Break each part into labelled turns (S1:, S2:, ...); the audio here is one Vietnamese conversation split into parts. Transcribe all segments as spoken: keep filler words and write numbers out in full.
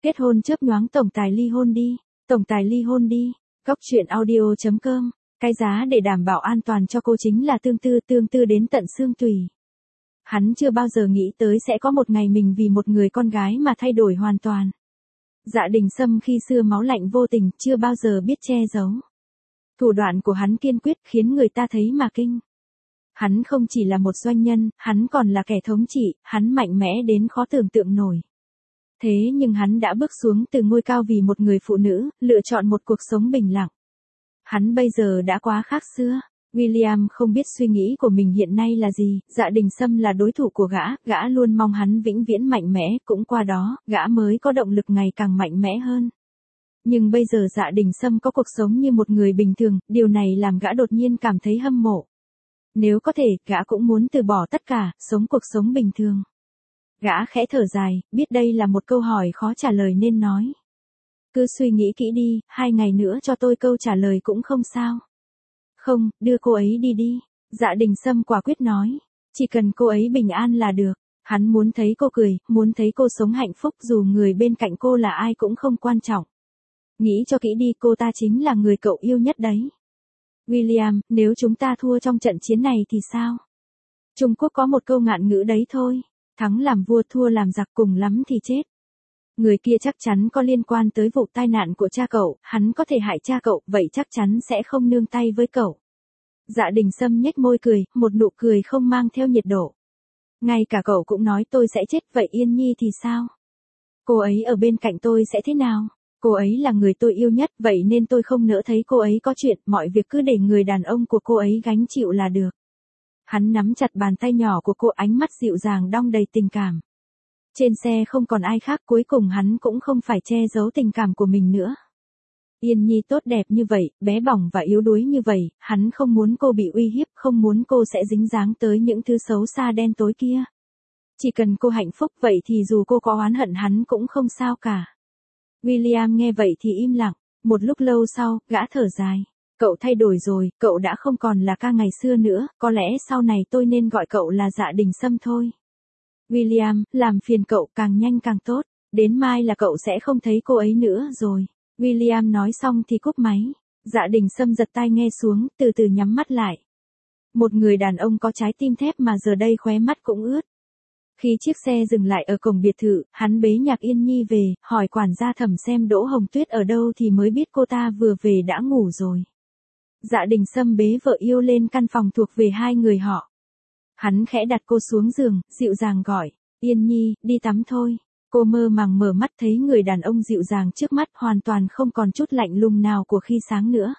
S1: Kết hôn chớp nhoáng tổng tài ly hôn đi, tổng tài ly hôn đi. Góc truyện audio chấm com. Cái giá để đảm bảo an toàn cho cô chính là tương tư, tương tư đến tận xương tủy. Hắn chưa bao giờ nghĩ tới sẽ có một ngày mình vì một người con gái mà thay đổi hoàn toàn. Dạ Đình Sâm khi xưa máu lạnh vô tình, chưa bao giờ biết che giấu. Thủ đoạn của hắn kiên quyết khiến người ta thấy mà kinh. Hắn không chỉ là một doanh nhân, hắn còn là kẻ thống trị, hắn mạnh mẽ đến khó tưởng tượng nổi. Thế nhưng hắn đã bước xuống từ ngôi cao vì một người phụ nữ, lựa chọn một cuộc sống bình lặng. Hắn bây giờ đã quá khác xưa. William không biết suy nghĩ của mình hiện nay là gì, Dạ Đình Sâm là đối thủ của gã, gã luôn mong hắn vĩnh viễn mạnh mẽ, cũng qua đó, gã mới có động lực ngày càng mạnh mẽ hơn. Nhưng bây giờ Dạ Đình Sâm có cuộc sống như một người bình thường, điều này làm gã đột nhiên cảm thấy hâm mộ. Nếu có thể, gã cũng muốn từ bỏ tất cả, sống cuộc sống bình thường. Gã khẽ thở dài, biết đây là một câu hỏi khó trả lời nên nói. Cứ suy nghĩ kỹ đi, hai ngày nữa cho tôi câu trả lời cũng không sao. Không, đưa cô ấy đi đi. Dạ Đình Sâm quả quyết nói. Chỉ cần cô ấy bình an là được. Hắn muốn thấy cô cười, muốn thấy cô sống hạnh phúc dù người bên cạnh cô là ai cũng không quan trọng. Nghĩ cho kỹ đi, cô ta chính là người cậu yêu nhất đấy. William, nếu chúng ta thua trong trận chiến này thì sao? Trung Quốc có một câu ngạn ngữ đấy thôi. Thắng làm vua, thua làm giặc, cùng lắm thì chết. Người kia chắc chắn có liên quan tới vụ tai nạn của cha cậu, hắn có thể hại cha cậu, vậy chắc chắn sẽ không nương tay với cậu. Dạ Đình Sâm nhếch môi cười, một nụ cười không mang theo nhiệt độ. Ngay cả cậu cũng nói tôi sẽ chết, vậy Yên Nhi thì sao? Cô ấy ở bên cạnh tôi sẽ thế nào? Cô ấy là người tôi yêu nhất, vậy nên tôi không nỡ thấy cô ấy có chuyện, mọi việc cứ để người đàn ông của cô ấy gánh chịu là được. Hắn nắm chặt bàn tay nhỏ của cô, ánh mắt dịu dàng đong đầy tình cảm. Trên xe không còn ai khác, cuối cùng hắn cũng không phải che giấu tình cảm của mình nữa. Yên Nhi tốt đẹp như vậy, bé bỏng và yếu đuối như vậy, hắn không muốn cô bị uy hiếp, không muốn cô sẽ dính dáng tới những thứ xấu xa đen tối kia. Chỉ cần cô hạnh phúc vậy thì dù cô có oán hận hắn cũng không sao cả. William nghe vậy thì im lặng, một lúc lâu sau, gã thở dài. Cậu thay đổi rồi, cậu đã không còn là ca ngày xưa nữa, có lẽ sau này tôi nên gọi cậu là Dạ Đình Sâm thôi. William, làm phiền cậu càng nhanh càng tốt, đến mai là cậu sẽ không thấy cô ấy nữa rồi. William nói xong thì cúp máy. Dạ Đình Sâm giật tai nghe xuống, từ từ nhắm mắt lại. Một người đàn ông có trái tim thép mà giờ đây khóe mắt cũng ướt. Khi chiếc xe dừng lại ở cổng biệt thự, hắn bế Nhạc Yên Nhi về, hỏi quản gia Thẩm xem Đỗ Hồng Tuyết ở đâu thì mới biết cô ta vừa về đã ngủ rồi. Dạ Đình Sâm bế vợ yêu lên căn phòng thuộc về hai người họ. Hắn khẽ đặt cô xuống giường, dịu dàng gọi, Yên Nhi, đi tắm thôi. Cô mơ màng mở mắt thấy người đàn ông dịu dàng trước mắt, hoàn toàn không còn chút lạnh lùng nào của khi sáng nữa.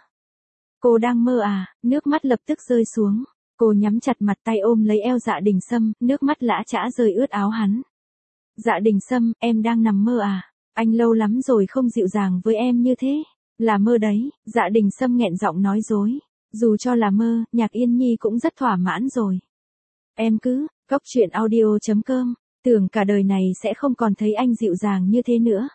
S1: Cô đang mơ à? Nước mắt lập tức rơi xuống. Cô nhắm chặt mặt, tay ôm lấy eo Dạ Đình Sâm, nước mắt lã chã rơi ướt áo hắn. Dạ Đình Sâm, em đang nằm mơ à? Anh lâu lắm rồi không dịu dàng với em như thế. Là mơ đấy. Dạ Đình Sâm nghẹn giọng nói dối. Dù cho là mơ, Nhạc Yên Nhi cũng rất thỏa mãn rồi. Em cứ, góc truyện audio chấm com, tưởng cả đời này sẽ không còn thấy anh dịu dàng như thế nữa.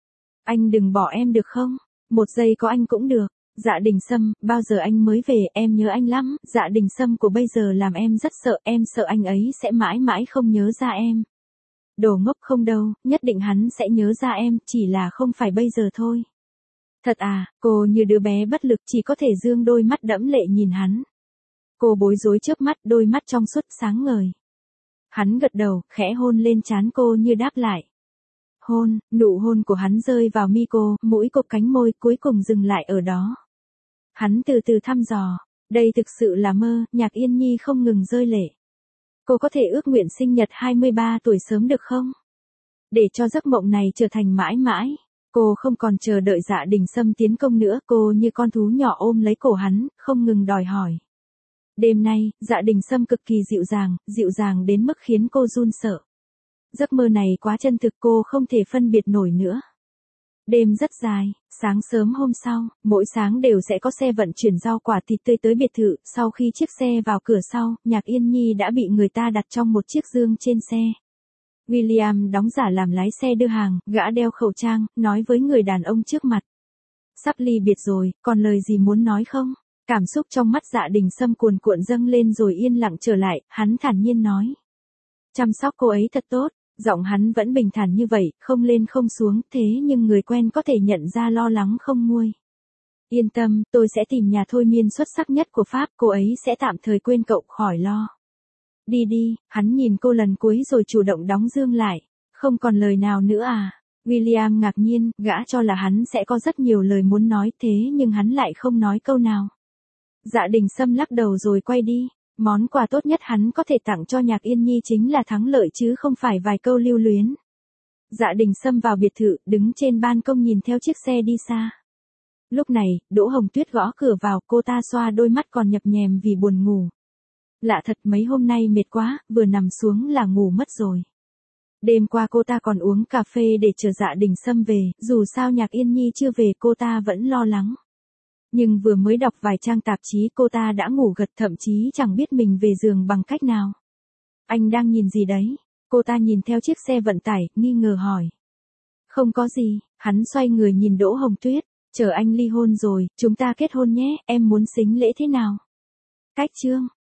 S1: Anh đừng bỏ em được không? Một giây có anh cũng được. Dạ Đình Sâm, bao giờ anh mới về, em nhớ anh lắm. Dạ Đình Sâm của bây giờ làm em rất sợ, em sợ anh ấy sẽ mãi mãi không nhớ ra em. Đồ ngốc không đâu, nhất định hắn sẽ nhớ ra em, chỉ là không phải bây giờ thôi. Thật à? Cô như đứa bé bất lực chỉ có thể dương đôi mắt đẫm lệ nhìn hắn. Cô bối rối chớp mắt, đôi mắt trong suốt sáng ngời. Hắn gật đầu, khẽ hôn lên trán cô như đáp lại. Hôn, nụ hôn của hắn rơi vào mi cô, mũi cô, cánh môi, cuối cùng dừng lại ở đó. Hắn từ từ thăm dò, đây thực sự là mơ. Nhạc Yên Nhi không ngừng rơi lệ. Cô có thể ước nguyện sinh nhật hai mươi ba tuổi sớm được không? Để cho giấc mộng này trở thành mãi mãi. Cô không còn chờ đợi Dạ Đình Sâm tiến công nữa, cô như con thú nhỏ ôm lấy cổ hắn, không ngừng đòi hỏi. Đêm nay, Dạ Đình Sâm cực kỳ dịu dàng, dịu dàng đến mức khiến cô run sợ. Giấc mơ này quá chân thực, cô không thể phân biệt nổi nữa. Đêm rất dài, sáng sớm hôm sau, mỗi sáng đều sẽ có xe vận chuyển rau quả thịt tươi tới biệt thự, sau khi chiếc xe vào cửa sau, Nhạc Yên Nhi đã bị người ta đặt trong một chiếc dương trên xe. William đóng giả làm lái xe đưa hàng, gã đeo khẩu trang, nói với người đàn ông trước mặt. Sắp ly biệt rồi, còn lời gì muốn nói không? Cảm xúc trong mắt Dạ Đình Sâm cuồn cuộn dâng lên rồi yên lặng trở lại, hắn thản nhiên nói. Chăm sóc cô ấy thật tốt, Giọng hắn vẫn bình thản như vậy, không lên không xuống, thế nhưng người quen có thể nhận ra lo lắng không nguôi. Yên tâm, tôi sẽ tìm nhà thôi miên xuất sắc nhất của Pháp, cô ấy sẽ tạm thời quên cậu, khỏi lo. Đi đi, hắn nhìn cô lần cuối rồi chủ động đóng dương lại. Không còn lời nào nữa à? William ngạc nhiên, gã cho là hắn sẽ có rất nhiều lời muốn nói, thế nhưng hắn lại không nói câu nào. Dạ Đình Sâm lắc đầu rồi quay đi. Món quà tốt nhất hắn có thể tặng cho Nhạc Yên Nhi chính là thắng lợi chứ không phải vài câu lưu luyến. Dạ Đình Sâm vào biệt thự, đứng trên ban công nhìn theo chiếc xe đi xa. Lúc này, Đỗ Hồng Tuyết gõ cửa vào, cô ta xoa đôi mắt còn nhập nhèm vì buồn ngủ. Lạ thật, mấy hôm nay mệt quá, vừa nằm xuống là ngủ mất rồi. Đêm qua cô ta còn uống cà phê để chờ Dạ Đình Sâm về, dù sao Nhạc Yên Nhi chưa về cô ta vẫn lo lắng. Nhưng vừa mới đọc vài trang tạp chí cô ta đã ngủ gật, thậm chí chẳng biết mình về giường bằng cách nào. Anh đang nhìn gì đấy? Cô ta nhìn theo chiếc xe vận tải, nghi ngờ hỏi. Không có gì, hắn xoay người nhìn Đỗ Hồng Tuyết, chờ anh ly hôn rồi, chúng ta kết hôn nhé, em muốn sính lễ thế nào? Cách chương